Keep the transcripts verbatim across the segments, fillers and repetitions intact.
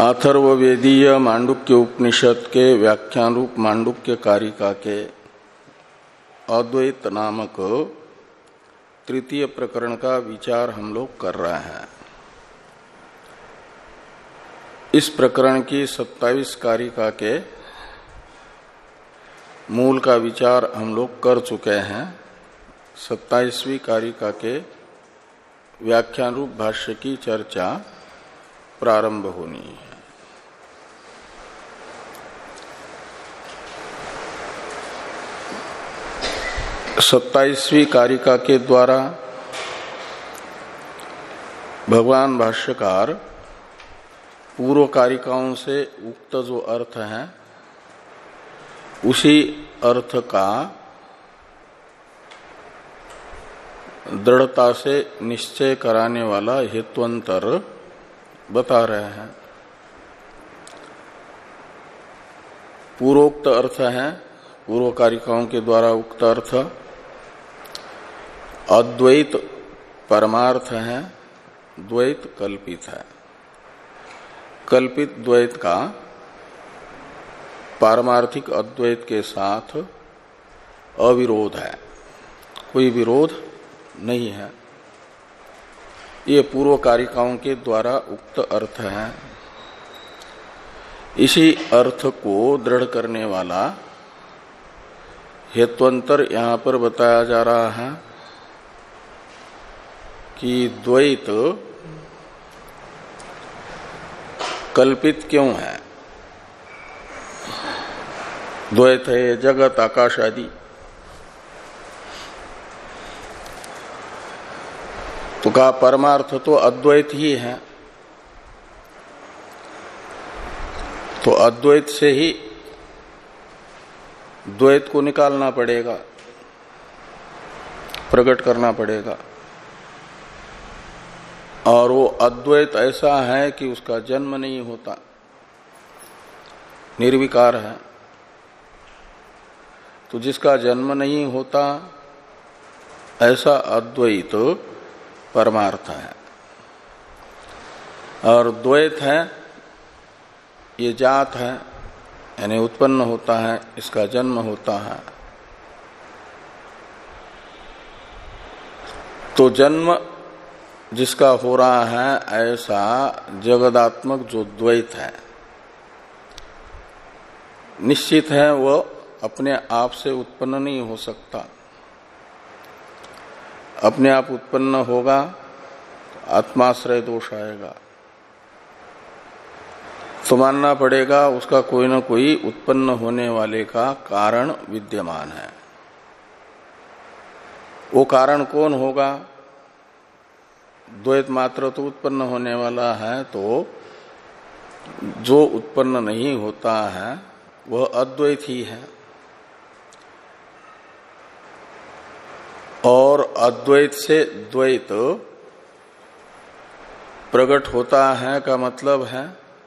अथर्ववेदीय मांडुक्य उपनिषद के व्याख्यान रूप मांडुक्य कारिका के अद्वैत नामक तृतीय प्रकरण का विचार हम लोग कर रहे हैं। इस प्रकरण की सत्ताईस कारिका के मूल का विचार हम लोग कर चुके हैं। सत्ताईसवीं कारिका के व्याख्यान रूप भाष्य की चर्चा प्रारंभ होनी है। सत्ताईसवीं कारिका के द्वारा भगवान भाष्यकार पूर्व कारिकाओं से उक्त जो अर्थ है उसी अर्थ का दृढ़ता से निश्चय कराने वाला हेत्वंतर बता रहे हैं। पूर्वोक्त अर्थ है, पूर्व कारिकाओं के द्वारा उक्त अर्थ अद्वैत परमार्थ है, द्वैत कल्पित है। कल्पित द्वैत का पारमार्थिक अद्वैत के साथ अविरोध है, कोई विरोध नहीं है। ये पूर्व कारिकाओं के द्वारा उक्त अर्थ है। इसी अर्थ को दृढ़ करने वाला हेत्वंतर यहां पर बताया जा रहा है कि द्वैत कल्पित क्यों है। द्वैत है जगत आकाश आदि, तो का परमार्थ तो अद्वैत ही है। तो अद्वैत से ही द्वैत को निकालना पड़ेगा, प्रकट करना पड़ेगा। और वो अद्वैत ऐसा है कि उसका जन्म नहीं होता, निर्विकार है। तो जिसका जन्म नहीं होता ऐसा अद्वैत परमार्थ है। और द्वैत है ये जात है, यानी उत्पन्न होता है, इसका जन्म होता है। तो जन्म जिसका हो रहा है ऐसा जगदात्मक जो द्वैत है निश्चित है, वो अपने आप से उत्पन्न नहीं हो सकता। अपने आप उत्पन्न होगा तो आत्माश्रय दोष आएगा, तो मानना पड़ेगा उसका कोई न कोई उत्पन्न होने वाले का कारण विद्यमान है। वो कारण कौन होगा? द्वैत मात्र तो उत्पन्न होने वाला है, तो जो उत्पन्न नहीं होता है वह अद्वैत ही है। और अद्वैत से द्वैत प्रकट होता है का मतलब है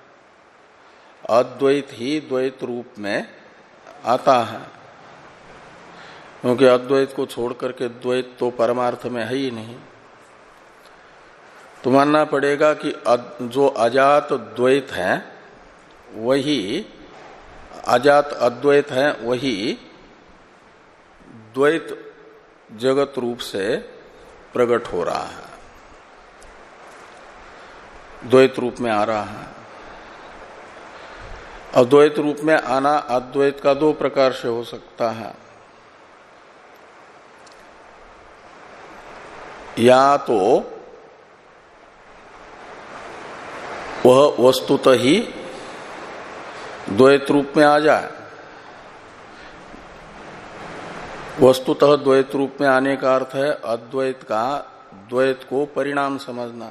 अद्वैत ही द्वैत रूप में आता है, क्योंकि अद्वैत को छोड़ करके द्वैत तो परमार्थ में है ही नहीं। तो मानना पड़ेगा कि जो अजात द्वैत है वही अजात अद्वैत है, वही द्वैत जगत रूप से प्रकट हो रहा है, द्वैत रूप में आ रहा है। अद्वैत रूप में आना अद्वैत का दो प्रकार से हो सकता है। या तो वह वस्तुतः ही द्वैत रूप में आ जाए। वस्तुतः द्वैत रूप में आने का अर्थ है अद्वैत का द्वैत को परिणाम समझना।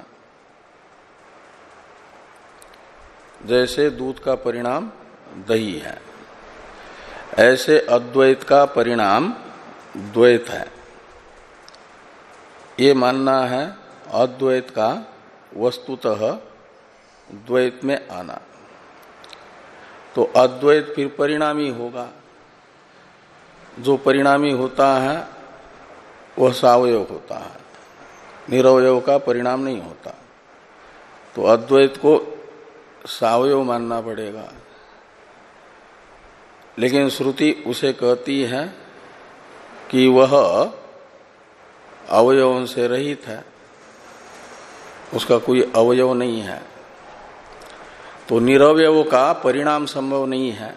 जैसे दूध का परिणाम दही है, ऐसे अद्वैत का परिणाम द्वैत है। ये मानना है अद्वैत का वस्तुतः द्वैत में आना। तो अद्वैत फिर परिणामी होगा। जो परिणामी होता है वह सावयव होता है, निरवयव का परिणाम नहीं होता। तो अद्वैत को सावयव मानना पड़ेगा। लेकिन श्रुति उसे कहती है कि वह अवयवों से रहित है, उसका कोई अवयव नहीं है, तो निरवयव का परिणाम संभव नहीं है।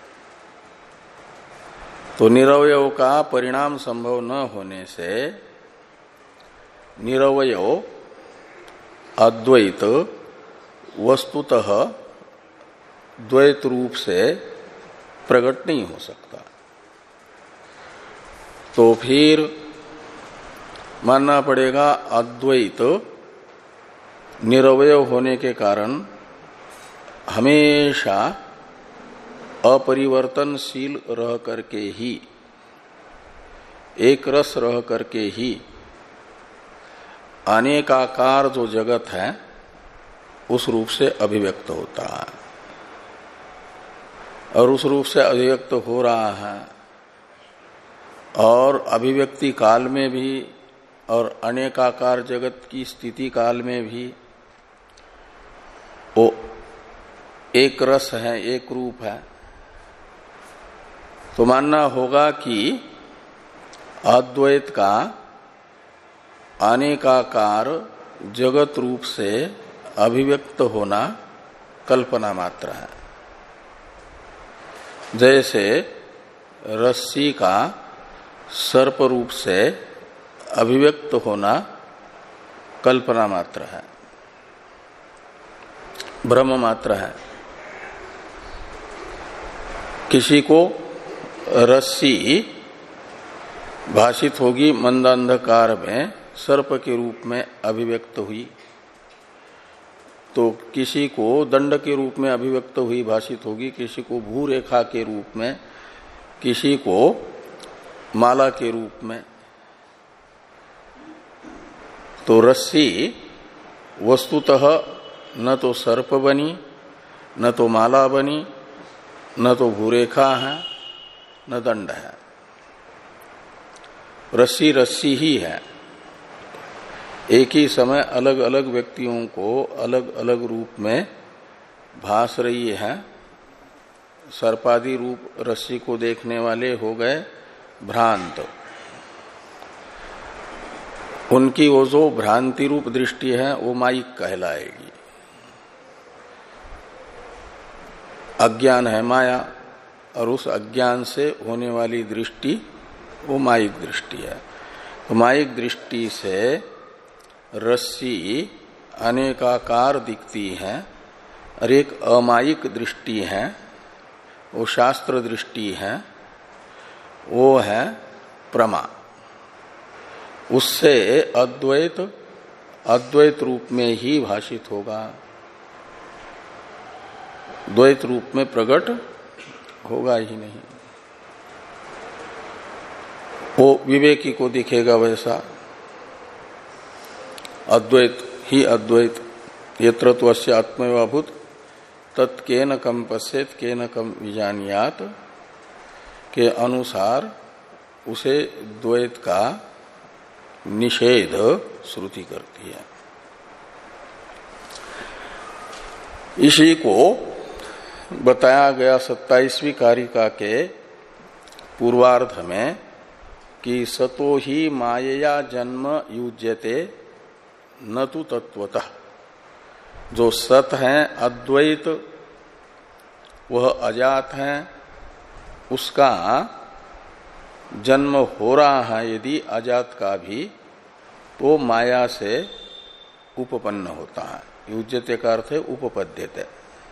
तो निरवयव का परिणाम संभव न होने से निरवयव अद्वैत वस्तुतः द्वैत रूप से प्रकट नहीं हो सकता। तो फिर मानना पड़ेगा अद्वैत निरवयव होने के कारण हमेशा अपरिवर्तनशील रह करके ही, एक रस रह करके ही अनेकाकार जो जगत है उस रूप से अभिव्यक्त होता है, और उस रूप से अभिव्यक्त हो रहा है। और अभिव्यक्ति काल में भी और अनेकाकार जगत की स्थिति काल में भी वो एक रस है, एक रूप है। तो मानना होगा कि अद्वैत का अनेकाकार जगत रूप से अभिव्यक्त होना कल्पना मात्र है। जैसे रस्सी का सर्प रूप से अभिव्यक्त होना कल्पना मात्र है, भ्रम मात्र है। किसी को रस्सी भाषित होगी मंदांधकार में, सर्प के रूप में अभिव्यक्त हुई, तो किसी को दंड के रूप में अभिव्यक्त हुई भाषित होगी, किसी को भूरेखा के रूप में, किसी को माला के रूप में। तो रस्सी वस्तुतः न तो सर्प बनी, न तो माला बनी, न तो भूरेखा है, न दंड है। रस्सी रस्सी ही है। एक ही समय अलग अलग व्यक्तियों को अलग अलग रूप में भास रही है। सर्पादि रूप रस्सी को देखने वाले हो गए भ्रांत। उनकी वो जो भ्रांति रूप दृष्टि है वो माइक कहलाएगी। अज्ञान है माया, और उस अज्ञान से होने वाली दृष्टि वो माइक दृष्टि है। तो माइक दृष्टि से रस्सी अनेकाकार दिखती है, और एक अमायिक दृष्टि है, वो शास्त्र दृष्टि है, वो है प्रमा। उससे अद्वैत अद्वैत रूप में ही भाषित होगा, द्वैत रूप में प्रकट होगा ही नहीं। वो विवेकी को दिखेगा वैसा। अद्वैत ही अद्वैत, यत्र त्वस्य आत्मैवाभूत तत्केन कम पश्येत केन कम विजानियात के अनुसार उसे द्वैत का निषेध श्रुति करती है। इसी को बताया गया सत्ताईसवीं कारिका के पूर्वार्ध में कि सतो ही मायया जन्म युज्यते न तु तत्वतः। जो सत है अद्वैत, वह अजात है, उसका जन्म हो रहा है यदि अजात का भी, तो माया से उपपन्न होता है। युज्यते का अर्थ है उपपद्यते।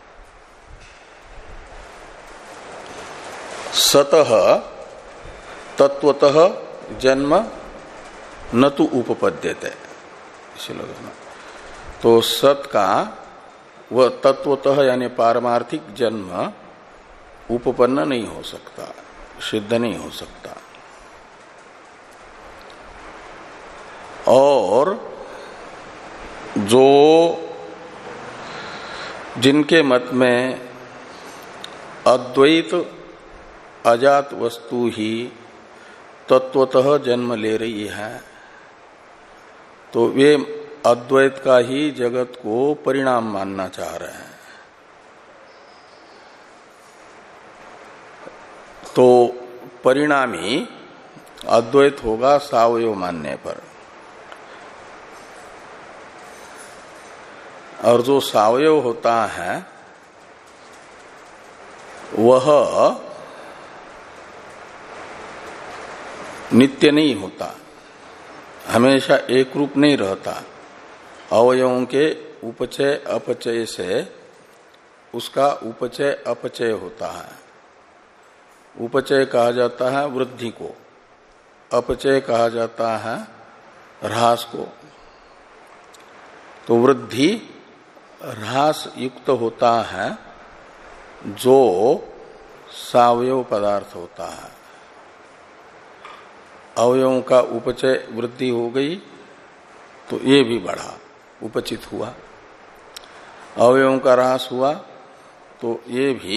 सतः तत्वतः जन्म न तो उपपद्यते, इसे लगाना। तो सत का वह तत्वतः यानी पारमार्थिक जन्म उपपन्न नहीं हो सकता, सिद्ध नहीं हो सकता। और जो जिनके मत में अद्वैत अजात वस्तु ही तत्वतः जन्म ले रही है, तो वे अद्वैत का ही जगत को परिणाम मानना चाह रहे हैं। तो परिणामी अद्वैत होगा सावयव मानने पर। और जो सावयव होता है वह नित्य नहीं होता, हमेशा एक रूप नहीं रहता। अवयवों के उपचय अपचय से उसका उपचय अपचय होता है। उपचय कहा जाता है वृद्धि को, अपचय कहा जाता है ह्रास को। तो वृद्धि ह्रास युक्त होता है जो सावयव पदार्थ होता है। अवयवों का उपचय वृद्धि हो गई तो ये भी बढ़ा, उपचित हुआ। अवयवों का ह्रास हुआ तो ये भी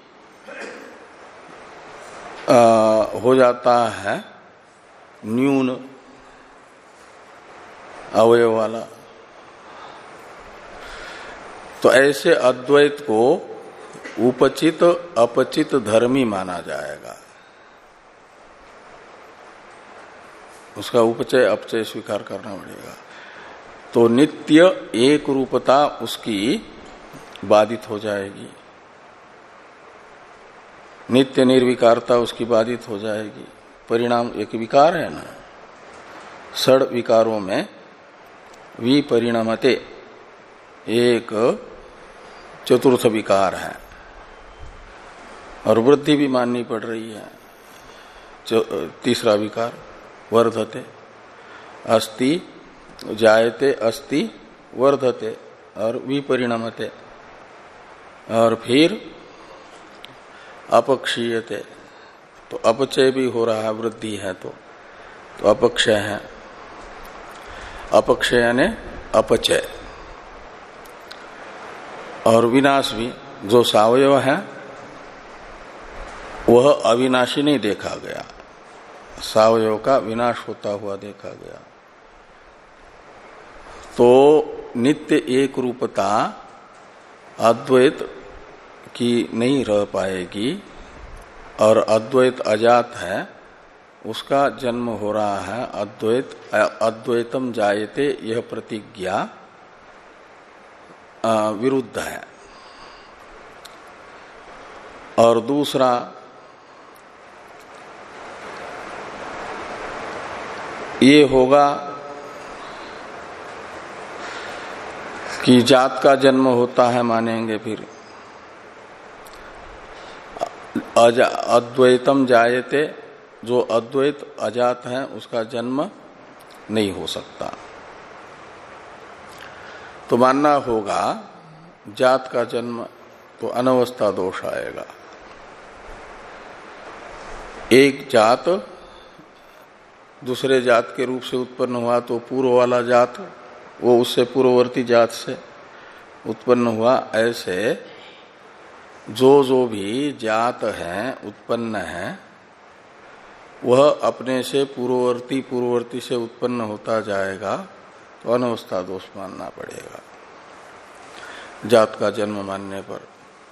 आ, हो जाता है न्यून अवयव वाला। तो ऐसे अद्वैत को उपचित अपचित धर्मी माना जाएगा। उसका उपचय अपचय स्वीकार करना पड़ेगा। तो नित्य एक रूपता उसकी बाधित हो जाएगी, नित्य निर्विकारता उसकी बाधित हो जाएगी। परिणाम एक विकार है ना, षड विकारों में विपरिणामते एक चतुर्थ विकार है और वृद्धि भी माननी पड़ रही है। तीसरा विकार वर्धते, अस्ति जायते अस्ति वर्धते और विपरिणामते, और फिर अपक्षीयते। तो अपचय भी हो रहा है, वृद्धि है तो, तो अपक्षय है। अपक्षय यानी अपचय। और विनाश भी, जो सावयव है वह अविनाशी नहीं देखा गया, सावयव का विनाश होता हुआ देखा गया। तो नित्य एक रूपता अद्वैत की नहीं रह पाएगी और अद्वैत अजात है, उसका जन्म हो रहा है। अद्वैत अद्वैतम जायते यह प्रतिज्ञा विरुद्ध है। और दूसरा ये होगा कि जात का जन्म होता है, मानेंगे फिर अद्वैतम जायते, जो अद्वैत अजात है उसका जन्म नहीं हो सकता। तो मानना होगा जात का जन्म, तो अनवस्था दोष आएगा। एक जात दूसरे जात के रूप से उत्पन्न हुआ तो पूर्व वाला जात वो उससे पूर्ववर्ती जात से उत्पन्न हुआ। ऐसे जो जो भी जात है उत्पन्न है वह अपने से पूर्ववर्ती पूर्ववर्ती से उत्पन्न होता जाएगा, तो अनवस्था दोष मानना पड़ेगा जात का जन्म मानने पर।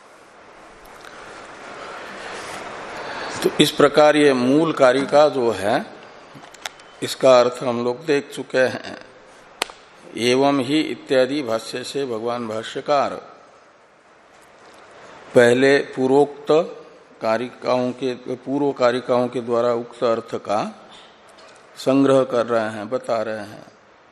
तो इस प्रकार ये मूल कारिका जो है इसका अर्थ हम लोग देख चुके हैं। एवं ही इत्यादि भाष्य से भगवान भाष्यकार पहले पूर्वोक्त कारिकाओं के पूर्व कारिकाओं के द्वारा उक्त अर्थ का संग्रह कर रहे हैं, बता रहे हैं।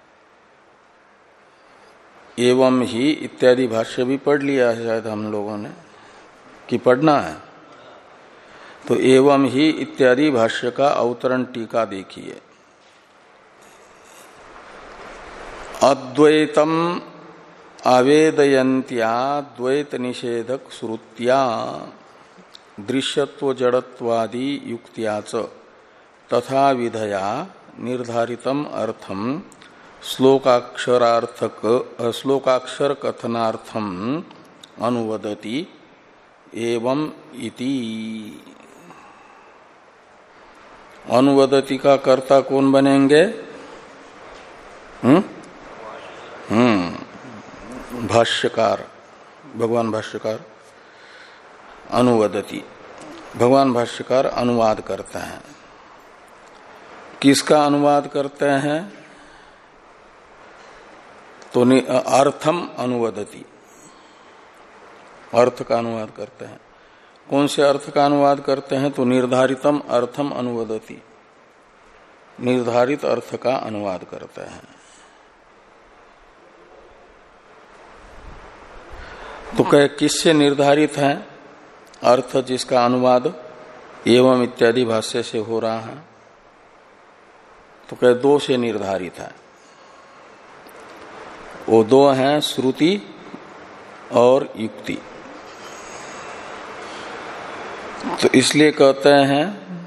एवं ही इत्यादि भाष्य भी पढ़ लिया है शायद हम लोगों ने, कि पढ़ना है। तो एवं ही इत्यादि भाष्य का अवतरण टीका देखिए। अद्वैतम आवेदयन्त्या द्वैत निषेधक श्रुत्या दृश्यत्व जड़त्वादि युक्त्या च तथा विधया निर्धारितम अर्थम श्लोकाक्षरार्थक श्लोकाक्षर कथनार्थम अनुवदति एवं इति। अनुवदति का कर्ता कौन बनेंगे? हम्म हम्म भाष्यकार, भगवान भाष्यकार। अनुवदति भगवान भाष्यकार अनुवाद करते हैं। किसका अनुवाद करते हैं? तो अर्थम अनुवदति, अर्थ का अनुवाद करते हैं। कौन से अर्थ का अनुवाद करते हैं? तो निर्धारितम अर्थम अनुवदति, निर्धारित अर्थ का अनुवाद करते हैं। तो कह किससे निर्धारित है अर्थ जिसका अनुवाद एवं इत्यादि भाष्य से हो रहा है? तो कह दो से निर्धारित है। वो दो हैं श्रुति और युक्ति। तो इसलिए कहते हैं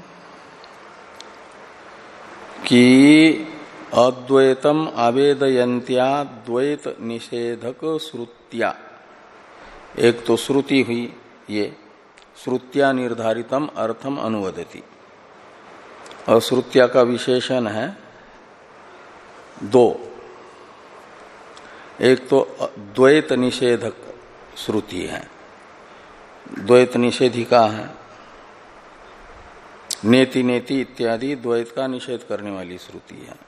कि अद्वैतम आवेदयन्त्या द्वैत निषेधक श्रुत्या, एक तो श्रुति हुई, ये श्रुत्या निर्धारितम अर्थम अनुवदति, और श्रुत्या का विशेषण है दो। एक तो द्वैत निषेधक श्रुति है, द्वैत निषेधिका है, नेति नेति इत्यादि द्वैत का निषेध करने वाली श्रुति है।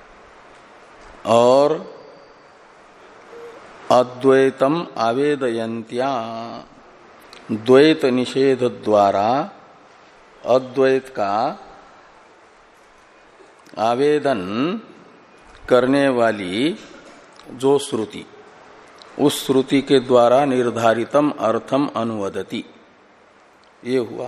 और अद्वैतम आवेदयन्त्या, द्वैत निषेध द्वारा अद्वैत का आवेदन करने वाली जो श्रुति, उस श्रुति के द्वारा निर्धारितम अर्थम अनुवदति, ये हुआ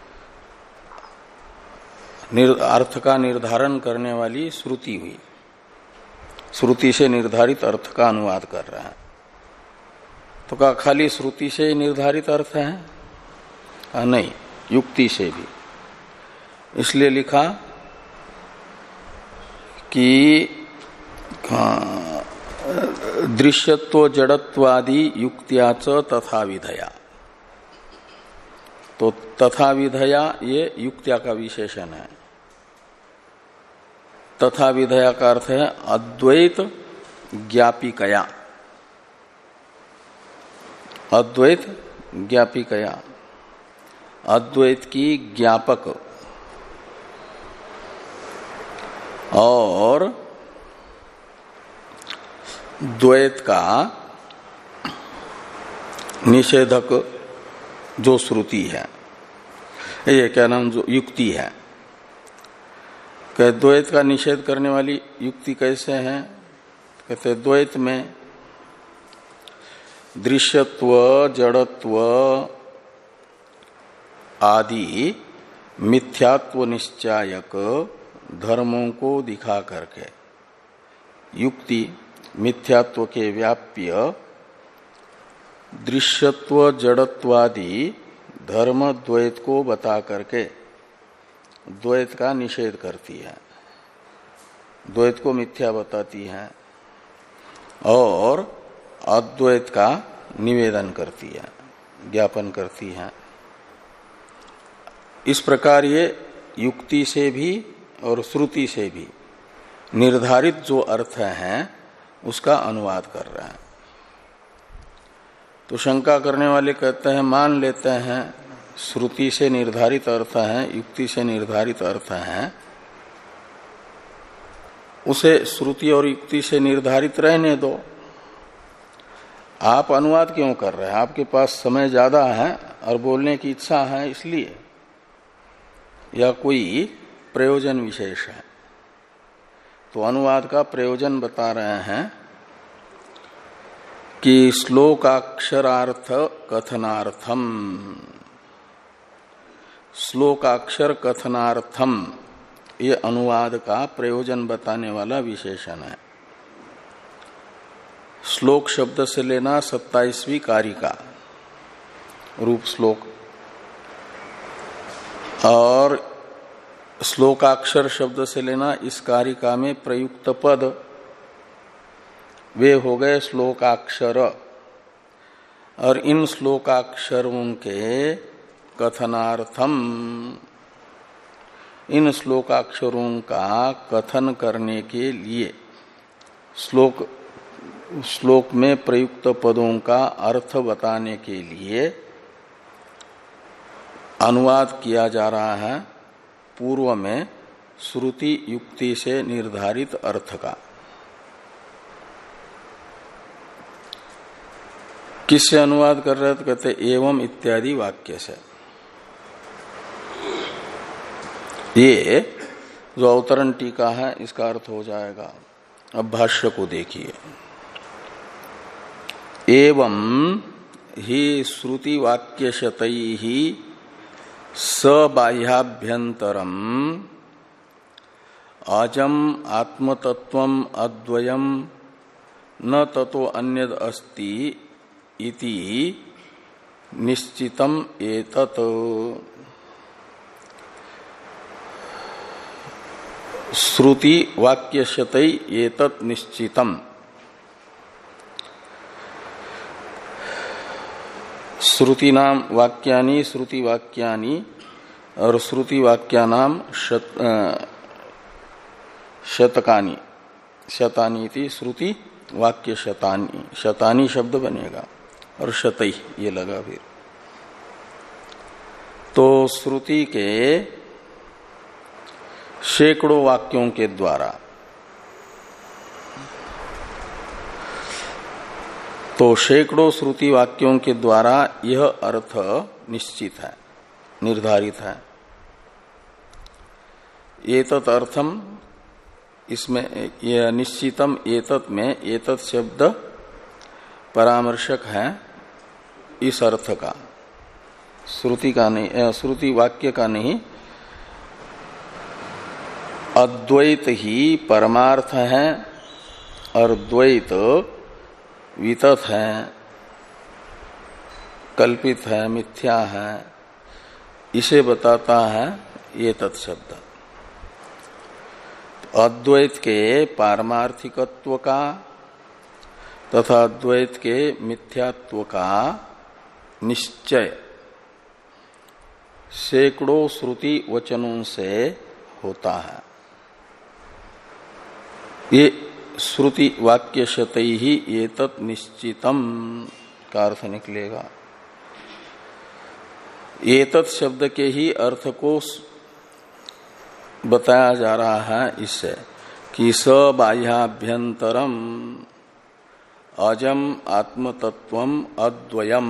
अर्थ का निर्धारण करने वाली श्रुति हुई। श्रुति से निर्धारित अर्थ का अनुवाद कर रहा है। तो क्या खाली श्रुति से ही निर्धारित अर्थ है? आ, नहीं, युक्ति से भी। इसलिए लिखा कि दृश्यत्व जड़त्वादि युक्त्याच तथा विधया। तो तथा विधया ये युक्त्या का विशेषण है। तथा विधया का अर्थ है अद्वैत ज्ञापिकया, अद्वैत ज्ञापिकया, अद्वैत की ज्ञापक और द्वैत का निषेधक जो श्रुति है, ये क्या नाम, जो युक्ति है। कहते द्वैत का निषेध करने वाली युक्ति कैसे है? कहते द्वैत में दृश्यत्व जड़त्व आदि मिथ्यात्व निश्चायक धर्मों को दिखा करके युक्ति मिथ्यात्व के व्याप्य दृश्यत्व जड़त्वादि धर्म द्वैत को बता करके द्वैत का निषेध करती है, द्वैत को मिथ्या बताती है और अद्वैत का निवेदन करती है, ज्ञापन करती है। इस प्रकार ये युक्ति से भी और श्रुति से भी निर्धारित जो अर्थ है उसका अनुवाद कर रहे हैं। तो शंका करने वाले कहते हैं, मान लेते हैं श्रुति से निर्धारित अर्थ है, युक्ति से निर्धारित अर्थ है, उसे श्रुति और युक्ति से निर्धारित रहने दो। आप अनुवाद क्यों कर रहे हैं? आपके पास समय ज्यादा है और बोलने की इच्छा है इसलिए, या कोई प्रयोजन विशेष है? तो अनुवाद का प्रयोजन बता रहे हैं कि श्लोकाक्षरार्थ कथनार्थम, श्लोकाक्षर कथनार्थम ये अनुवाद का प्रयोजन बताने वाला विशेषण है। श्लोक शब्द से लेना सत्ताईसवीं कारिका रूप श्लोक, और श्लोकाक्षर शब्द से लेना इस कारिका में प्रयुक्त पद, वे हो गए श्लोकाक्षर। और इन श्लोकाक्षरों के कथनार्थम, इन श्लोकाक्षरों का कथन करने के लिए, श्लोक श्लोक में प्रयुक्त पदों का अर्थ बताने के लिए अनुवाद किया जा रहा है पूर्व में श्रुति युक्ति से निर्धारित अर्थ का। किससे अनुवाद कर रहे तो कहते एवं इत्यादि वाक्य से। ये जो अवतरण टीका है इसका अर्थ हो जाएगा। अब भाष्य को देखिए। एवं ही श्रुति वाक्य शतई ही सबाह्याभ्यंतरम अजम आत्मतत्वम अद्वयम न ततो अन्यद अस्ति इति निश्चितम एतत्। श्रुति वाक्यशतै एतत् निश्चितम। श्रुति नाम वाक्यानि श्रुति वाक्यानि और श्रुति वाक्यानाम शत, शतकानि शतानि इति श्रुति वाक्य शतानि शतानि शब्द बनेगा और शतई ये लगा फिर। तो श्रुति के सैकड़ों वाक्यों के द्वारा तो सैकड़ों श्रुति वाक्यों के द्वारा यह अर्थ निश्चित है, निर्धारित है। एतत् अर्थम, इसमें यह निश्चितम एतत् में एतत् शब्द परामर्शक है इस अर्थ का, श्रुति का नहीं, श्रुति वाक्य का नहीं। अद्वैत ही परमार्थ है और द्वैत वितथ है, कल्पित है, मिथ्या है, इसे बताता है ये तत्शब्द। अद्वैत के पारमार्थिकत्व का तथा अद्वैत के मिथ्यात्व का निश्चय सैकड़ों श्रुति वचनों से होता है। ये श्रुति वाक्य शतै ही एतत् निश्चितम का अर्थ निकलेगा। एतत् शब्द के ही अर्थ को बताया जा रहा है इससे कि सबाह्याभ्यंतरम अजम आत्मतत्वम अद्वयम।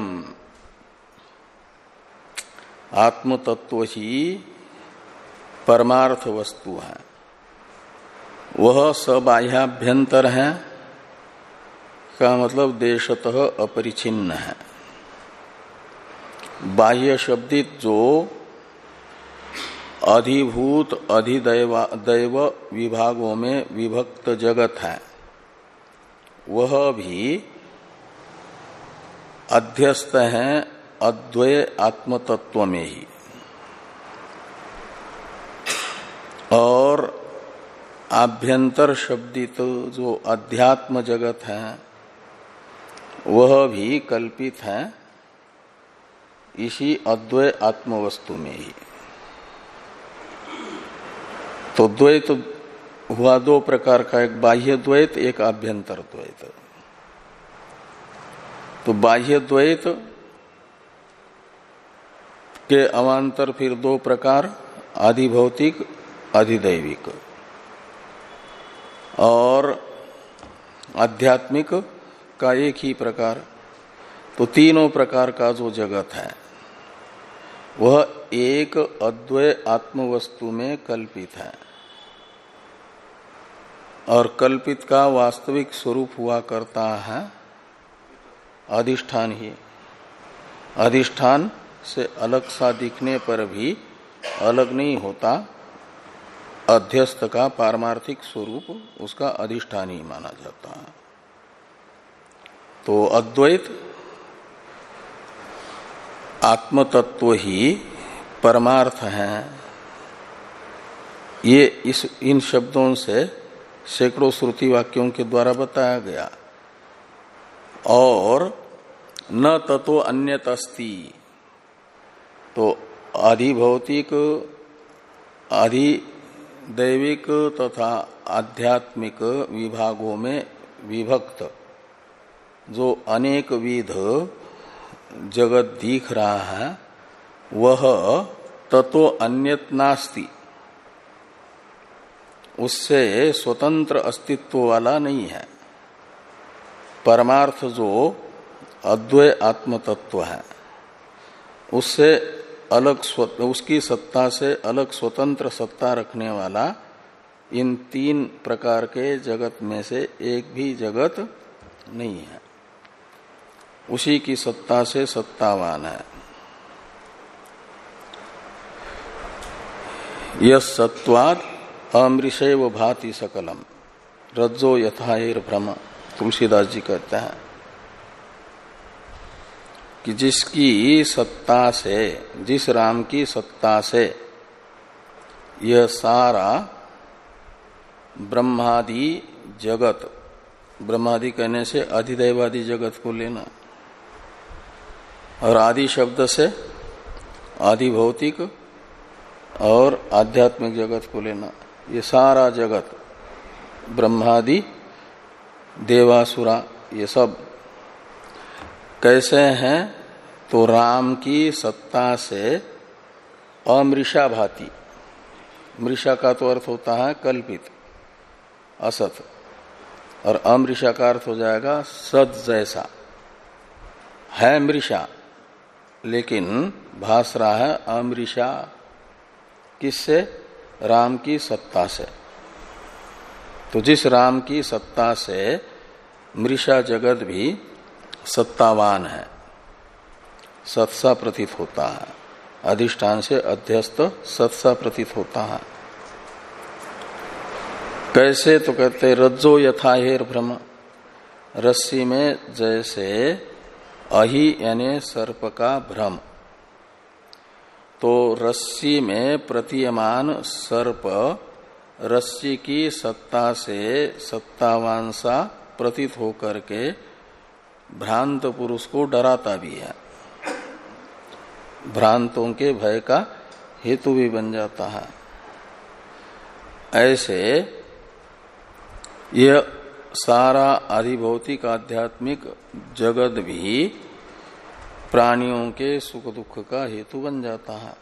आत्मतत्व ही परमार्थ वस्तु है, वह सबाह्याभ्यंतर है का मतलब देशतः अपरिछिन्न है। बाह्य शब्दित जो अधिभूत अधिदैव दैव विभागों में विभक्त जगत है वह भी अध्यस्त है अद्वय आत्मतत्व में ही, और आभ्यंतर शब्दित जो अध्यात्म जगत है वह भी कल्पित है इसी अद्वय आत्म वस्तु में ही। तो द्वैत हुआ दो प्रकार का, एक बाह्य द्वैत, एक आभ्यंतर द्वैत। तो बाह्य द्वैत के अवान्तर फिर दो प्रकार, आधिभौतिक अधिदैविक, और आध्यात्मिक का एक ही प्रकार। तो तीनों प्रकार का जो जगत है वह एक अद्वय आत्मवस्तु में कल्पित है, और कल्पित का वास्तविक स्वरूप हुआ करता है अधिष्ठान ही। अधिष्ठान से अलग सा दिखने पर भी अलग नहीं होता, अध्यस्त का पारमार्थिक स्वरूप उसका अधिष्ठान ही माना जाता है। तो अद्वैत आत्मतत्व ही परमार्थ है, ये इस इन शब्दों से सैकड़ों श्रुति वाक्यों के द्वारा बताया गया। और न ततो अन्यत अस्ति, तो अधिभौतिक अधिदैविक तथा आध्यात्मिक विभागों में विभक्त जो अनेक विध जगत दिख रहा है वह ततो अन्यत नास्ति, उससे स्वतंत्र अस्तित्व वाला नहीं है। परमार्थ जो अद्वय आत्म तत्व है उससे अलग, उसकी सत्ता से अलग स्वतंत्र सत्ता रखने वाला इन तीन प्रकार के जगत में से एक भी जगत नहीं है। उसी की सत्ता से सत्तावान है। यस सत्वाद अमृषैव भाति सकलम रज्जो यथायर भ्रम। तुलसीदास जी कहते हैं कि जिसकी सत्ता से, जिस राम की सत्ता से यह सारा ब्रह्मादि जगत, ब्रह्मादि कहने से अधिदैवादि जगत को लेना, और आदि शब्द से आदि भौतिक और आध्यात्मिक जगत को लेना, ये सारा जगत ब्रह्मादि देवासुरा ये सब कैसे हैं? तो राम की सत्ता से अमृषा भाति। मृषा का तो अर्थ होता है कल्पित, असत, और अमृषा का अर्थ हो जाएगा सत जैसा। है मृषा लेकिन भास रहा है अमृषा। किससे? राम की सत्ता से। तो जिस राम की सत्ता से मृषा जगत भी सत्तावान है, सत्सा प्रतीत होता है, अधिष्ठान से अध्यस्त सत्सा प्रतीत होता है। कैसे? तो कहते रज्जो यथा हेर भ्रम, रस्सी में जैसे अहि यानी सर्प का भ्रम। तो रस्सी में प्रतीयमान सर्प रस्सी की सत्ता से सत्तावान सा प्रतीत होकर के भ्रांत पुरुष को डराता भी है, भ्रांतों के भय का हेतु भी बन जाता है। ऐसे यह सारा आधिभौतिक आध्यात्मिक जगत भी प्राणियों के सुख दुख का हेतु बन जाता है,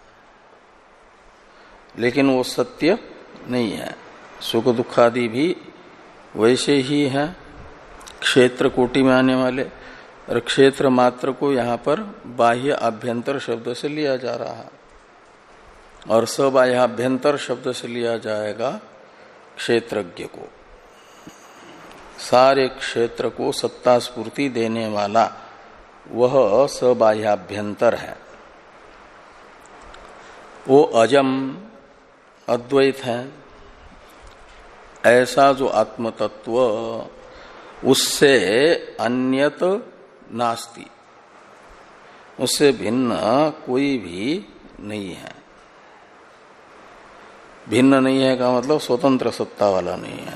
लेकिन वो सत्य नहीं है। सुख दुखादि भी वैसे ही है, क्षेत्र कोटि में आने वाले। और क्षेत्र मात्र को यहाँ पर बाह्य आभ्यंतर शब्द से लिया जा रहा है, और सबाह्याभ्यंतर शब्द से लिया जाएगा क्षेत्रज्ञ को। सारे क्षेत्र को सत्ता स्फूर्ति देने वाला वह सबाह्याभ्यंतर है। वो अजम अद्वैत है। ऐसा जो आत्म तत्व, उससे अन्यत नास्ति, उससे भिन्न कोई भी नहीं है। भिन्न नहीं है का मतलब स्वतंत्र सत्ता वाला नहीं है।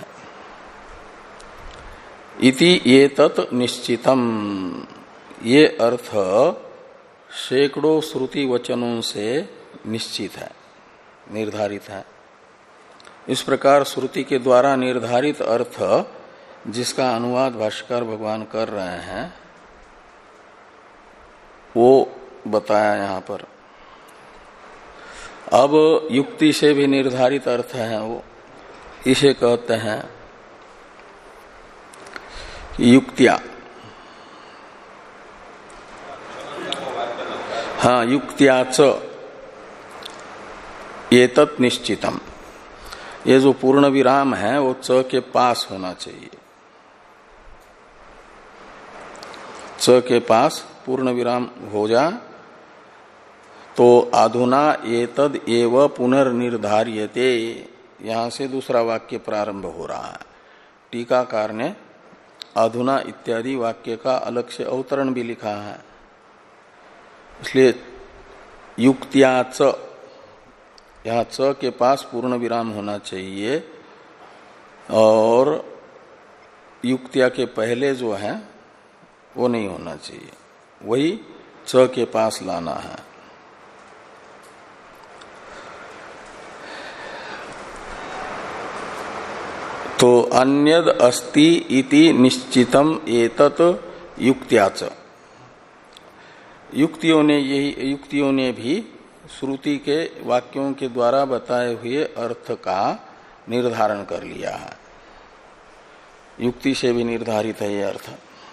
इति ये तत् निश्चितम, ये अर्थ सैकड़ों श्रुति वचनों से निश्चित है, निर्धारित है। इस प्रकार श्रुति के द्वारा निर्धारित अर्थ जिसका अनुवाद भाष्यकार भगवान कर रहे हैं वो बताया यहां पर। अब युक्ति से भी निर्धारित अर्थ है वो, इसे कहते हैं युक्तिया। हाँ, युक्त्याच एतत् निश्चितम, ये जो पूर्ण विराम है वो च के पास होना चाहिए। च के पास पूर्ण विराम हो जा तो अधुना एतद एव पुनर्निर्धार्यते, यहां से दूसरा वाक्य प्रारंभ हो रहा है। टीकाकार ने अधुना इत्यादि वाक्य का अलग से अवतरण भी लिखा है। इसलिए युक्त्याच, यहाँ च के पास पूर्ण विराम होना चाहिए, और युक्तिया के पहले जो है वो नहीं होना चाहिए, वही च के पास लाना है। तो अन्यद अस्ति इति निश्चितम एतत् युक्त्याच, युक्तियों ने यही युक्तियों ने भी श्रुति के वाक्यों के द्वारा बताए हुए अर्थ का निर्धारण कर लिया है। युक्ति से भी निर्धारित है ये अर्थ।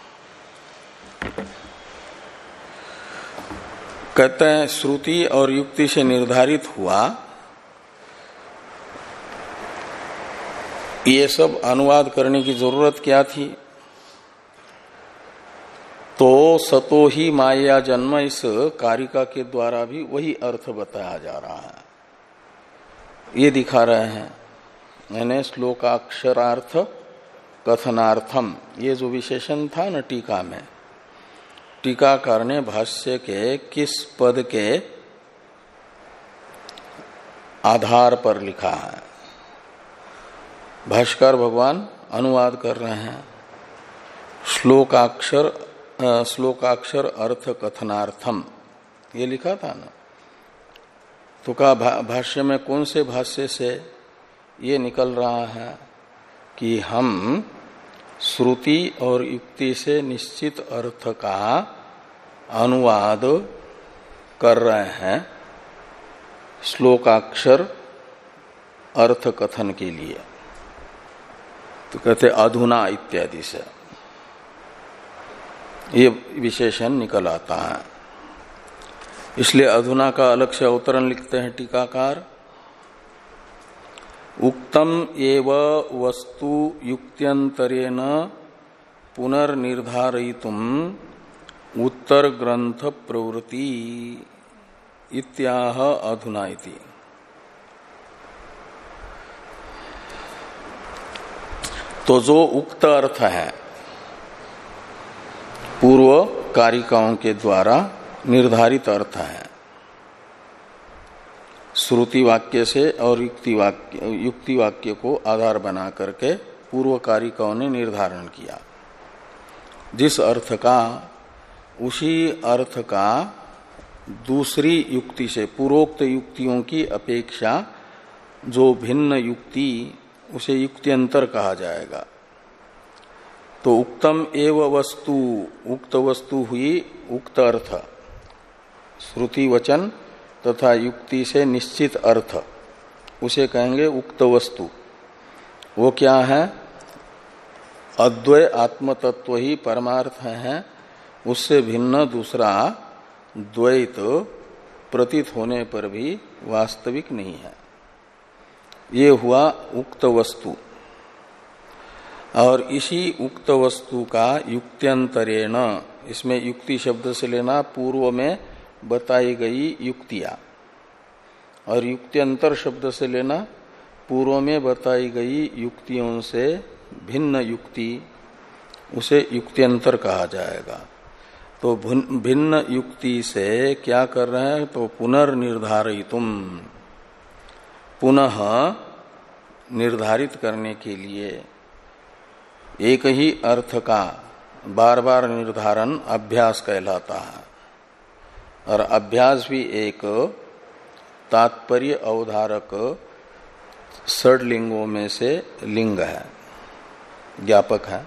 कहते हैं श्रुति और युक्ति से निर्धारित हुआ, ये सब अनुवाद करने की जरूरत क्या थी? तो सतो ही माया जन्म इस कारिका के द्वारा भी वही अर्थ बताया जा रहा है, ये दिखा रहे हैं। यानी श्लोकाक्षरार्थ कथनार्थम, ये जो विशेषण था न टीका में, टीकाकार ने भाष्य के किस पद के आधार पर लिखा है? भाष्यकार भगवान अनुवाद कर रहे हैं। श्लोकाक्षर श्लोकाक्षर अर्थ कथनार्थम, ये लिखा था ना। तो का भाष्य में कौन से भाष्य से ये निकल रहा है कि हम श्रुति और युक्ति से निश्चित अर्थ का अनुवाद कर रहे हैं श्लोकाक्षर अर्थ कथन के लिए। तो कहते अधुना इत्यादि से ये विशेषण निकल आता है। इसलिए अधुना का अलग से अवतरण लिखते हैं टीकाकार। उक्तम एव वस्तु युक्त्यंतरेण पुनर्निर्धारयितुम उत्तर ग्रंथ प्रवृत्ति इत्याह अधुना इति। तो जो उक्त अर्थ है पूर्व कारिकाओं के द्वारा निर्धारित अर्थ है, श्रुति वाक्य से और युक्ति वाक्य युक्ति वाक्य को आधार बना करके पूर्व कारिकाओं ने निर्धारण किया, जिस अर्थ का उसी अर्थ का दूसरी युक्ति से, पूर्वोक्त युक्तियों की अपेक्षा जो भिन्न युक्ति, उसे युक्त्यंतर कहा जाएगा। तो उक्तम एव वस्तु, उक्त वस्तु हुई उक्त अर्थ, श्रुति वचन तथा युक्ति से निश्चित अर्थ, उसे कहेंगे उक्त वस्तु। वो क्या है? अद्वय आत्म तत्व ही परमार्थ है, उससे भिन्न दूसरा द्वैत प्रतीत होने पर भी वास्तविक नहीं है। ये हुआ उक्त वस्तु। और इसी उक्त वस्तु का युक्त्यंतरेण, इसमें युक्ति शब्द से लेना पूर्व में बताई गई युक्तियां, और युक्त्यंतर शब्द से लेना पूर्व में बताई गई युक्तियों से भिन्न युक्ति, उसे युक्त्यंतर कहा जाएगा। तो भिन्न युक्ति से क्या कर रहे हैं? तो पुनर्निर्धारितुम, पुनः निर्धारित करने के लिए एक ही अर्थ का बार बार निर्धारण अभ्यास कहलाता है। और अभ्यास भी एक तात्पर्य अवधारक षड लिंगों में से लिंग है, ज्ञापक है।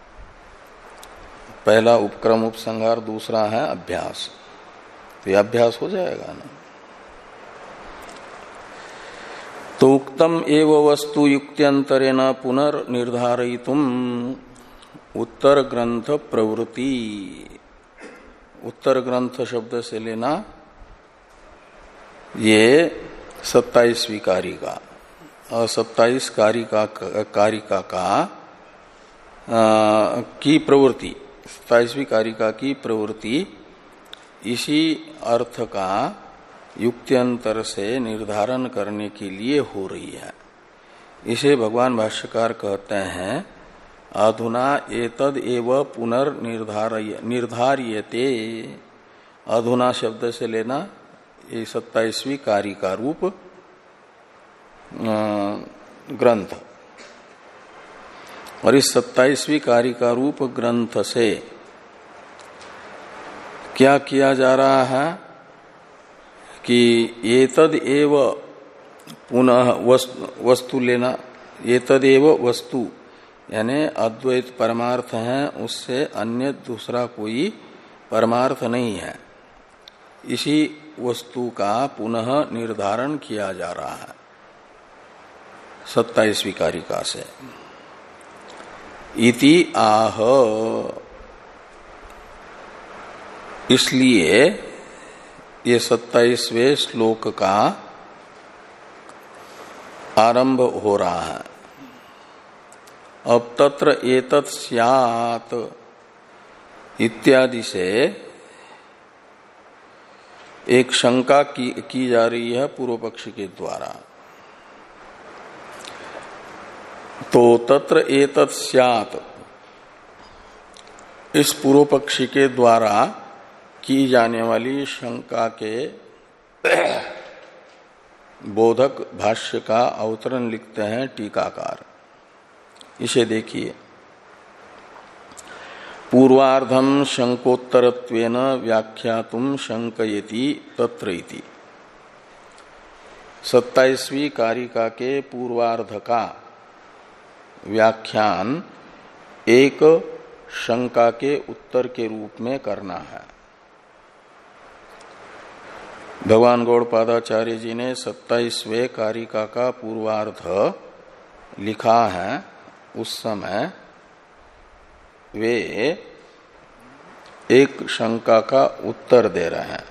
पहला उपक्रम उपसंहार, दूसरा है अभ्यास। तो यह अभ्यास हो जाएगा ना। तो उक्तम एव वस्तु युक्त्यंतरेण पुनर्निर्धारयितुम उत्तर ग्रंथ प्रवृत्ति। उत्तर ग्रंथ शब्द से लेना ये सत्ताईसवीं कारिका, और सत्ताईस कारिका कारिका का आ, की प्रवृत्ति, सत्ताईसवीं कारिका की प्रवृत्ति इसी अर्थ का युक्त्यंतर से निर्धारण करने के लिए हो रही है। इसे भगवान भाष्यकार कहते हैं अधुना एतद एव पुनर्निर्धार्य निर्धार्यते। अधुना शब्द से लेना ये सत्ताईसवीं कारिका रूप ग्रंथ, और इस सत्ताईसवीं कारिका रूप ग्रंथ से क्या किया जा रहा है कि एतद एव पुनः वस्तु, वस्तु लेना, एतद एव वस्तु यानी अद्वैत परमार्थ है, उससे अन्य दूसरा कोई परमार्थ नहीं है। इसी वस्तु का पुनः निर्धारण किया जा रहा है सत्ताईसवीं कारिका से। इति आह, इसलिए ये सत्ताईसवें श्लोक का आरंभ हो रहा है। अब तत्र एतत् स्यात् इत्यादि से एक शंका की, की जा रही है पूर्व पक्षी के द्वारा। तो तत्र एतत् स्यात् इस पूर्व पक्षी के द्वारा की जाने वाली शंका के बोधक भाष्य का अवतरण लिखते हैं टीकाकार। इसे देखिए, पूर्वार्धम शंकोत्तरत्वेन व्याख्यातुम शंकयति तत्र इति। सत्ताईसवीं कारिका के पूर्वार्ध का व्याख्यान एक शंका के उत्तर के रूप में करना है। भगवान गौड़पादाचार्य जी ने सत्ताईसवें कारिका का पूर्वार्ध लिखा है, उस समय वे एक शंका का उत्तर दे रहे हैं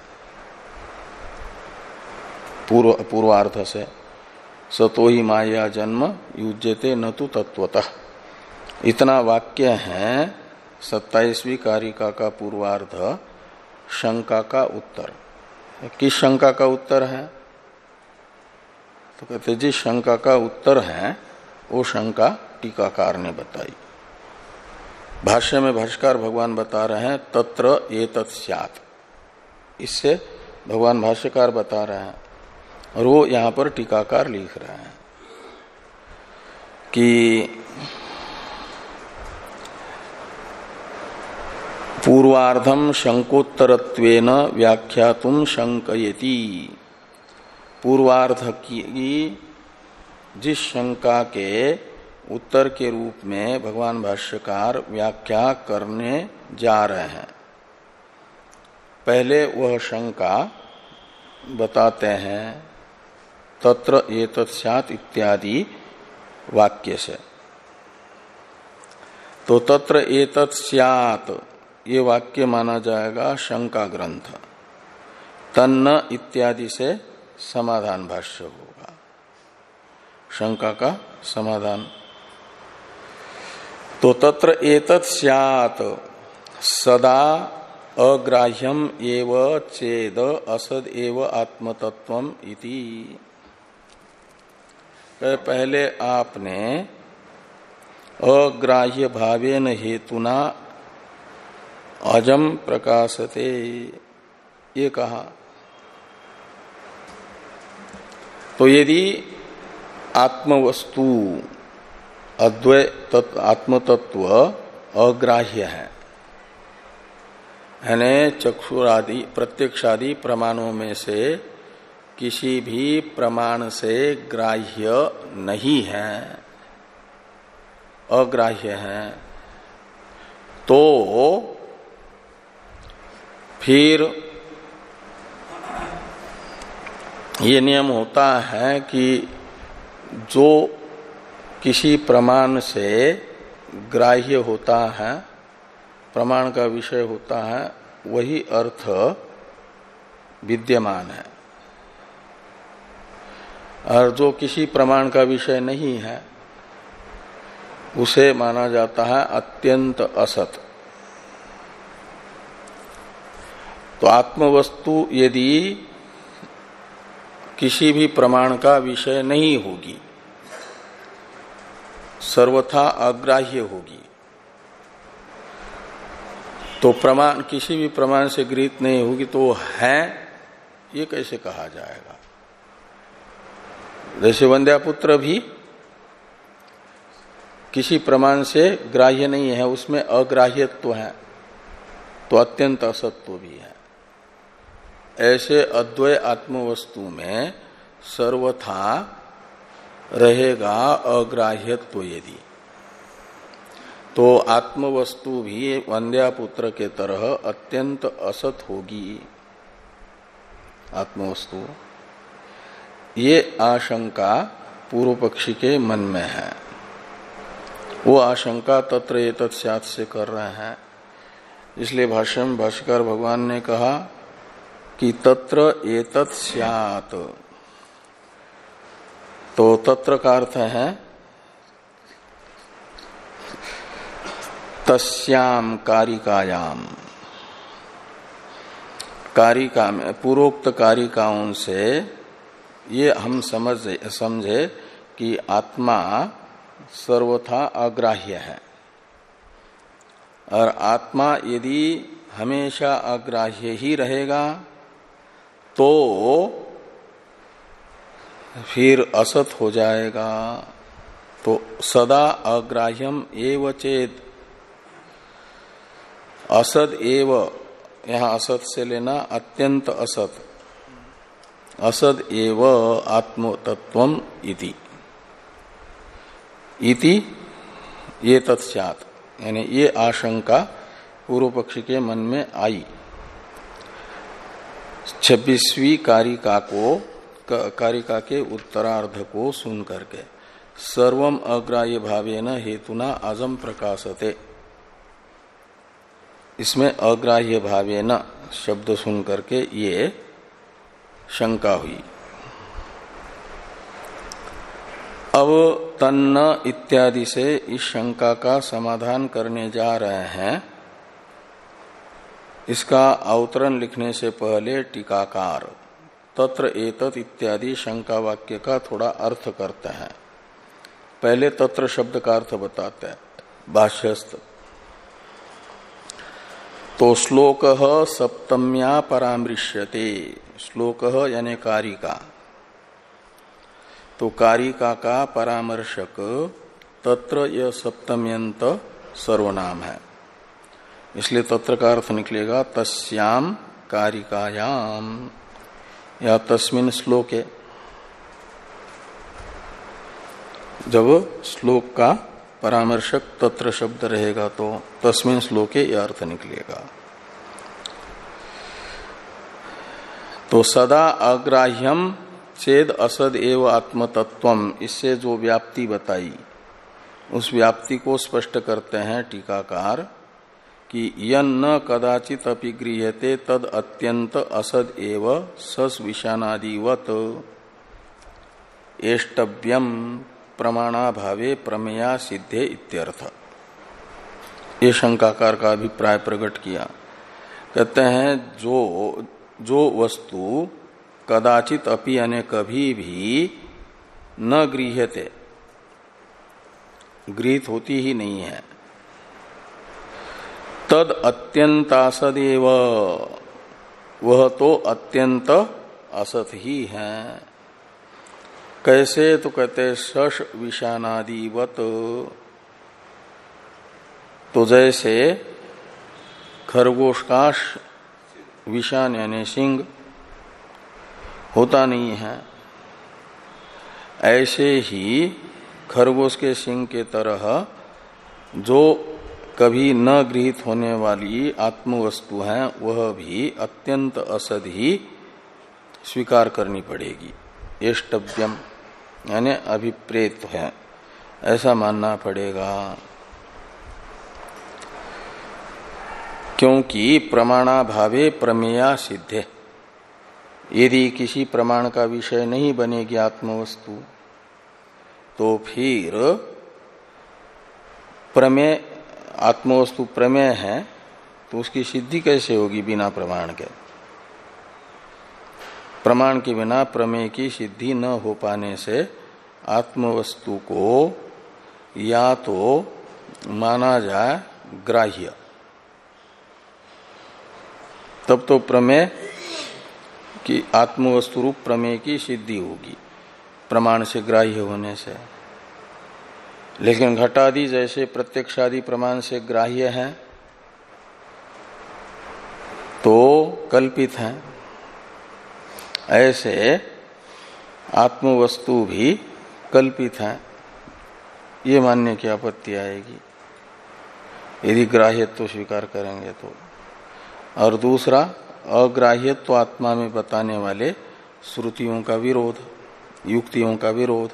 पूर्व पूर्वार्ध से। सतो ही माया जन्म युज्यते न तु तत्वतः, इतना वाक्य है सत्ताईसवीं कारिका का पूर्वार्ध शंका का उत्तर। किस शंका का उत्तर है? तो कहते जिस शंका का उत्तर है वो शंका टीकाकार ने बताई। भाष्य में भाष्यकार भगवान बता रहे हैं तत्र एतत् स्यात्, इससे भगवान भाष्यकार बता रहे हैं और वो यहां पर टीकाकार लिख रहे हैं कि पूर्वार्धम शंकोत्तरत्वेन व्याख्यातुम शंकयति। पूर्वार्ध की जिस शंका के उत्तर के रूप में भगवान भाष्यकार व्याख्या करने जा रहे हैं, पहले वह शंका बताते हैं तत्र एतत् स्यात् इत्यादि वाक्य से। तो तत्र एतत् स्यात् ये वाक्य माना जाएगा शंका ग्रंथ। तन्न इत्यादि से समाधान भाष्य होगा, शंका का समाधान। तो तत्र एतत् स्यात् सदा अग्राह्यम एव चेद असद एव आत्मतत्वम इति। पहले आपने अग्राह्य भावेन हेतुना अजम प्रकाशते ये कहा। तो यदि आत्मवस्तु अद्वैत आत्मतत्व अग्राह्य है, यानी चक्षुरादि प्रत्यक्षादि प्रमाणों में से किसी भी प्रमाण से ग्राह्य नहीं है, अग्राह्य है, तो फिर ये नियम होता है कि जो किसी प्रमाण से ग्राह्य होता है, प्रमाण का विषय होता है, वही अर्थ विद्यमान है, और जो किसी प्रमाण का विषय नहीं है उसे माना जाता है अत्यंत असत। तो आत्मवस्तु यदि किसी भी प्रमाण का विषय नहीं होगी, सर्वथा अग्राह्य होगी, तो प्रमाण किसी भी प्रमाण से गृहीत नहीं होगी, तो है ये कैसे कहा जाएगा? जैसे वंद्यापुत्र भी किसी प्रमाण से ग्राह्य नहीं है, उसमें अग्राह्यत्व है, तो अत्यंत असत्व भी है। ऐसे अद्वय आत्मवस्तु में सर्वथा रहेगा अग्राह्यत्व यदि, तो आत्मवस्तु भी वंद्यापुत्र के तरह अत्यंत असत होगी। आत्मवस्तु। ये आशंका पूर्व पक्षी के मन में है। वो आशंका तत्र एतत् स्यात् से कर रहे हैं। इसलिए भाष्य में भाष्यकार भगवान ने कहा कि तत्र एतत् स्यात्, तो तत्र का अर्थ है तस्याम कारिकायाम, कारिका में पूर्वोक्त कारिकाओं से ये हम समझ समझे कि आत्मा सर्वथा अग्राह्य है, और आत्मा यदि हमेशा अग्राह्य ही रहेगा तो फिर असत हो जाएगा। तो सदा अग्राह्यम एव चेद, असद एव, यहां असत से लेना अत्यंत असत, असद एव आत्मतत्वम इति इति ये तत्स्यात्, यानी ये आशंका पूर्व पक्षी के मन में आई। छब्बीसवीं कारिका को कारिका के उत्तरार्ध को सुन करके सर्वम अग्राह्य भावेन हेतुना अजम प्रकाशते, इसमें अग्राह्य भावेन शब्द सुन करके ये शंका हुई। अब तन्न इत्यादि से इस शंका का समाधान करने जा रहे हैं। इसका अवतरण लिखने से पहले टीकाकार तत्र एतत् इत्यादि शंका वाक्य का थोड़ा अर्थ करते हैं। पहले तत्र शब्द का अर्थ बताते हैं भाष्यस्थ। तो श्लोक सप्तम्या परामृश्यते, श्लोक यानी कारिका, तो कारिका का परामर्शक तत्र यह सप्तम्यंत सर्वनाम है, इसलिए तत्र का अर्थ निकलेगा तस्याम कारिकायाम या तस्मिन श्लोके। जब श्लोक का परामर्शक तत्र शब्द रहेगा तो तस्मिन श्लोके यह अर्थ निकलेगा। तो सदा अग्राह्यम चेद असद एव आत्मतत्वम, इससे जो व्याप्ति बताई उस व्याप्ति को स्पष्ट करते हैं टीकाकार कि यन न कदाचित अपि गृह्यते तद अत्यंत असद एव सस विषानादिवत एष्टव्यम प्रमाणाभावे प्रमेया सिद्धे इत्यर्थ। ये शंकाकार का अभिप्राय प्रकट किया। कहते हैं जो जो वस्तु कदाचित अपि यानी कभी भी न गृह्यते, गृहीत होती ही नहीं है, तद अत्यंत असदेव, वह तो अत्यंत असत ही है। कैसे? तो कहते शश विषानादिवत, तो जैसे खरगोश का विषान यानी सिंह होता नहीं है, ऐसे ही खरगोश के सिंह के तरह जो कभी न गृहीत होने वाली आत्मवस्तु है वह भी अत्यंत असद ही स्वीकार करनी पड़ेगी। एष्टव्यम यानी अभिप्रेत है, ऐसा मानना पड़ेगा। क्योंकि प्रमाणाभावे प्रमेया सिद्धे, यदि किसी प्रमाण का विषय नहीं बनेगी आत्मवस्तु तो फिर प्रमेय, आत्मवस्तु प्रमेय है तो उसकी सिद्धि कैसे होगी बिना प्रमाण के? प्रमाण के बिना प्रमेय की सिद्धि न हो पाने से आत्मवस्तु को या तो माना जाए ग्राह्य, तब तो प्रमेय की आत्मवस्तु रूप प्रमेय की सिद्धि होगी प्रमाण से ग्राह्य होने से। लेकिन घटादि जैसे प्रत्यक्षादि प्रमाण से ग्राह्य है तो कल्पित है, ऐसे आत्मवस्तु भी कल्पित है, ये मानने की आपत्ति आएगी यदि ग्राह्यत्व तो स्वीकार करेंगे तो। और दूसरा अग्राह्यत्व आत्मा में बताने वाले श्रुतियों का विरोध, युक्तियों का विरोध,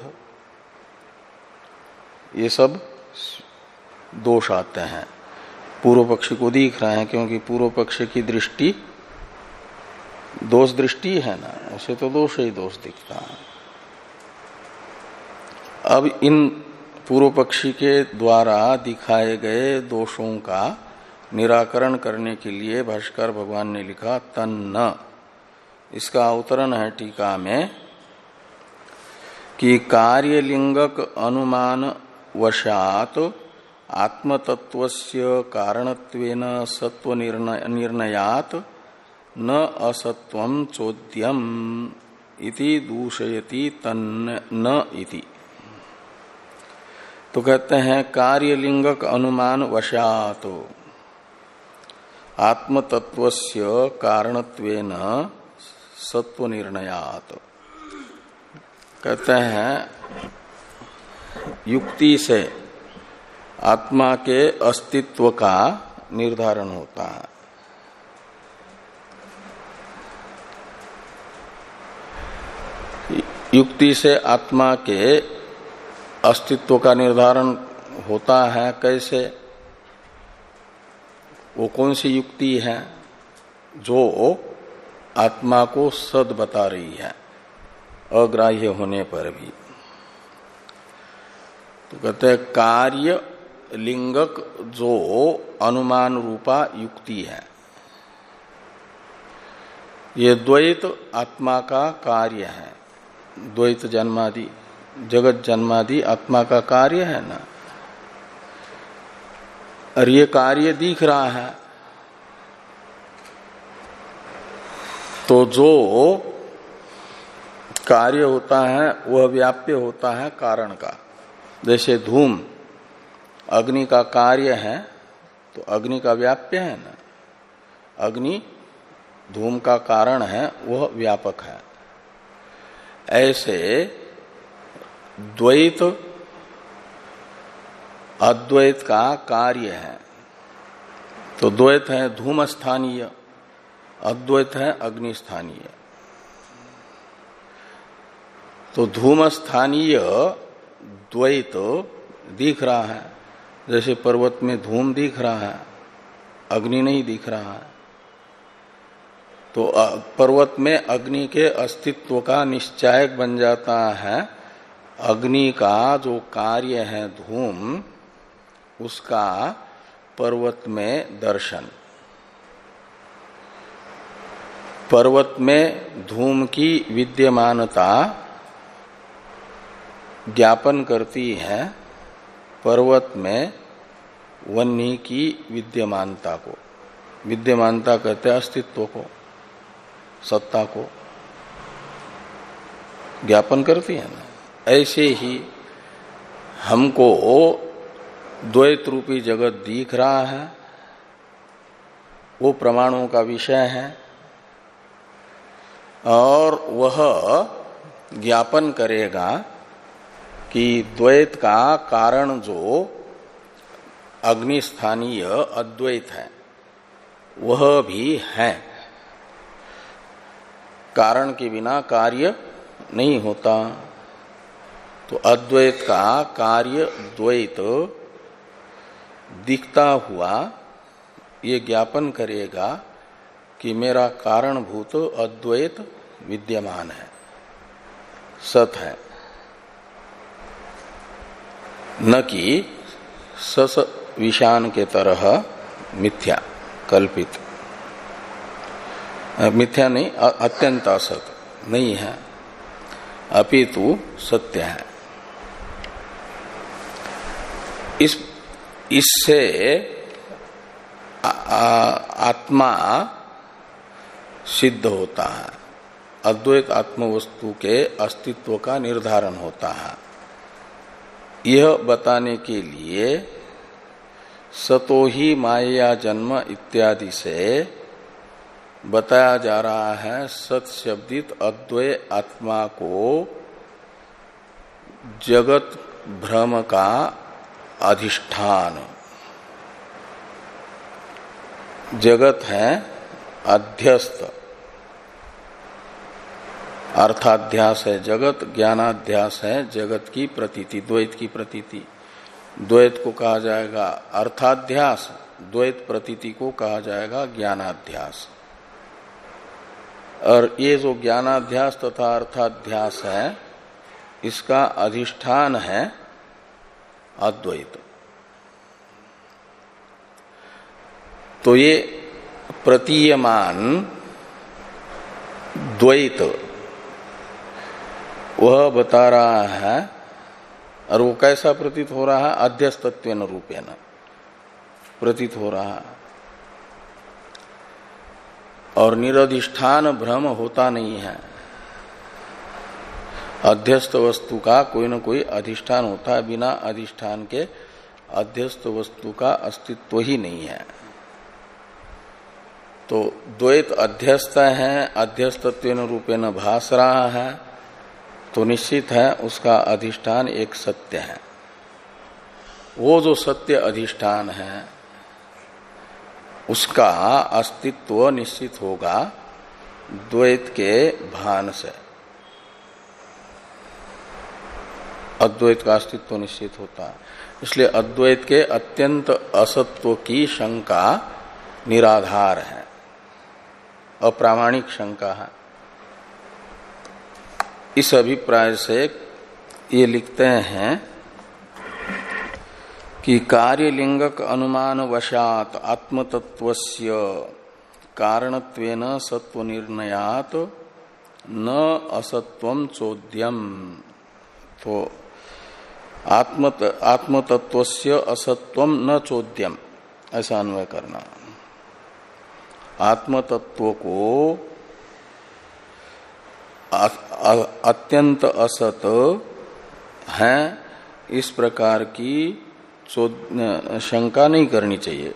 ये सब दोष आते हैं। पूर्व पक्षी को दिख रहे हैं, क्योंकि पूर्व पक्ष की दृष्टि दोष दृष्टि है ना, उसे तो दोष ही दोष दिखता है। अब इन पूर्व पक्षी के द्वारा दिखाए गए दोषों का निराकरण करने के लिए भाष्कर भगवान ने लिखा तन्न। इसका अवतरण है टीका में कि कार्यलिंगक अनुमान वशात आत्मतत्वस्य कारणत्वेन सत्व निर्णयात न असत्वं चोद्यम इति दूषयति तन्न न इति। तो कहते हैं कार्यलिंगक अनुमान वशात आत्मतत्वस्य कारणत्वेन सत्व निर्णयात। कहते हैं युक्ति से आत्मा के अस्तित्व का निर्धारण होता है। युक्ति से आत्मा के अस्तित्व का निर्धारण होता है कैसे? वो कौन सी युक्ति है जो आत्मा को सद बता रही है अग्राह्य होने पर भी? तो कहते हैं कार्य लिंगक जो अनुमान रूपा युक्ति है, ये द्वैत आत्मा का कार्य है। द्वैत जन्मादि, जगत जन्मादि आत्मा का कार्य है ना, और ये कार्य दिख रहा है। तो जो कार्य होता है वह व्याप्य होता है कारण का। जैसे धूम अग्नि का कार्य है, तो अग्नि का व्याप्य है ना, अग्नि धूम का कारण है, वह व्यापक है। ऐसे द्वैत अद्वैत का कार्य है। तो द्वैत है धूम स्थानीय, अद्वैत है अग्नि स्थानीय। तो धूम स्थानीय द्वैत दिख रहा है, जैसे पर्वत में धूम दिख रहा है, अग्नि नहीं दिख रहा है। तो पर्वत में अग्नि के अस्तित्व का निश्चायक बन जाता है अग्नि का जो कार्य है धूम, उसका पर्वत में दर्शन। पर्वत में धूम की विद्यमानता ज्ञापन करती है पर्वत में वन्नी की विद्यमानता को। विद्यमानता कहते हैं अस्तित्व को, सत्ता को ज्ञापन करती है ना। ऐसे ही हमको द्वैत रूपी जगत दिख रहा है, वो प्रमाणों का विषय है, और वह ज्ञापन करेगा कि द्वैत का कारण जो अग्निस्थानीय अद्वैत है वह भी है। कारण के बिना कार्य नहीं होता। तो अद्वैत का कार्य द्वैत दिखता हुआ ये ज्ञापन करेगा कि मेरा कारणभूत अद्वैत विद्यमान है, सत है, न कि सस विषान के तरह मिथ्या कल्पित। मिथ्या नहीं, अत्यंत असत नहीं है, अपितु सत्य है। इस इससे आत्मा सिद्ध होता है, अद्वैत आत्मवस्तु के अस्तित्व का निर्धारण होता है। यह बताने के लिए सतो ही माया जन्म इत्यादि से बताया जा रहा है सत शब्दित अद्वय आत्मा को जगत भ्रम का अधिष्ठान। जगत है अध्यस्त अर्थाध्यास है जगत, ज्ञानाध्यास है जगत की प्रतीति, द्वैत की प्रतीति। द्वैत को कहा जाएगा अर्थाध्यास, द्वैत प्रतीति को कहा जाएगा ज्ञानाध्यास। और ये जो ज्ञानाध्यास तथा अर्थाध्यास है, इसका अधिष्ठान है अद्वैत। तो ये प्रतीयमान द्वैत वह बता रहा है, और वो कैसा प्रतीत हो रहा है? अध्यस्तत्वेन रूपेण प्रतीत हो रहा है। और निरधिष्ठान भ्रम होता नहीं है। अध्यस्त वस्तु का कोई न कोई अधिष्ठान होता है, बिना अधिष्ठान के अध्यस्त वस्तु का अस्तित्व ही नहीं है। तो द्वैत अध्यस्त है, अध्यस्तत्वेन रूपेण भास रहा है, तो निश्चित है उसका अधिष्ठान एक सत्य है। वो जो सत्य अधिष्ठान है उसका अस्तित्व निश्चित होगा द्वैत के भान से। अद्वैत का अस्तित्व निश्चित होता है, इसलिए अद्वैत के अत्यंत असत्व की शंका निराधार है, अप्रामाणिक शंका है। इस अभिप्राय से ये लिखते हैं कि कार्यलिंगक अनुमान वशात आत्मतत्वस्य कारणत्वेन सत्व निर्णयात न असत्वम चोद्यम। तो आत्म आत्मतत्वस्य असत्वम न चोद्यम, ऐसा अन्वय करना। आत्मतत्व को अत्यंत असत है, इस प्रकार की शंका नहीं करनी चाहिए।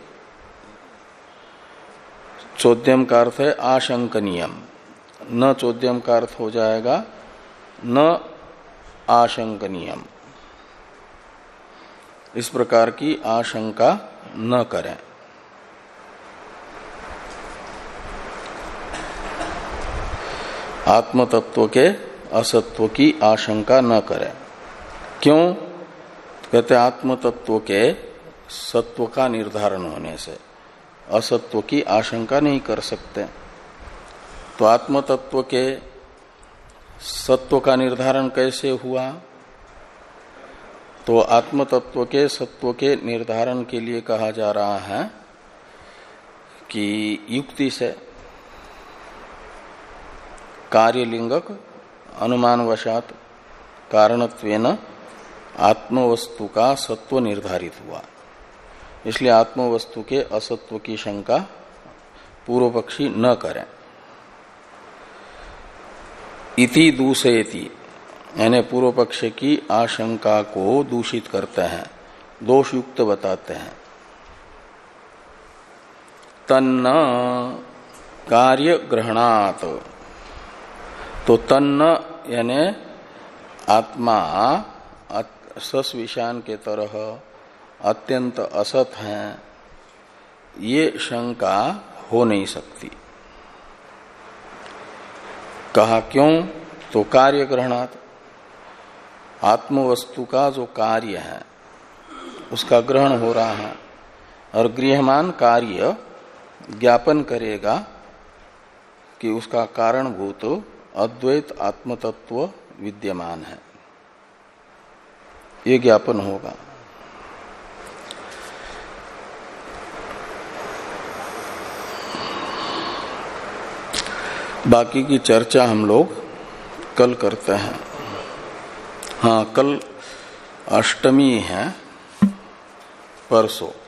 चोद्यम का अर्थ है आशंकनीयम, न चोद्यम का अर्थ हो जाएगा न आशंकनीयम। इस प्रकार की आशंका न करें। आत्मतत्व के असत्व की आशंका न करें। क्यों? कहते आत्मतत्व के सत्व का निर्धारण होने से असत्व की आशंका नहीं कर सकते। तो आत्मतत्व के सत्व का निर्धारण कैसे हुआ? तो आत्मतत्व के सत्व के निर्धारण के लिए कहा जा रहा है कि युक्ति से, कार्यलिंगक अनुमानवशात कारणत्वेन आत्मवस्तु का सत्व निर्धारित हुआ। इसलिए आत्मवस्तु के असत्व की शंका पूर्व पक्षी न करें। इति दूषयति, यानी पूर्व पक्ष की आशंका को दूषित करते हैं, दोष युक्त बताते हैं। तन्न कार्य ग्रहणात, तो तन्न यानी आत्मा सस विषान के तरह अत्यंत असत है, ये शंका हो नहीं सकती। कहा क्यों? तो कार्य ग्रहणात, आत्मवस्तु का जो कार्य है उसका ग्रहण हो रहा है, और गृह्यमान कार्य ज्ञापन करेगा कि उसका कारणभूत अद्वैत आत्मतत्व विद्यमान है, ये ज्ञापन होगा। बाकी की चर्चा हम लोग कल करते हैं। हाँ, कल अष्टमी है, परसों।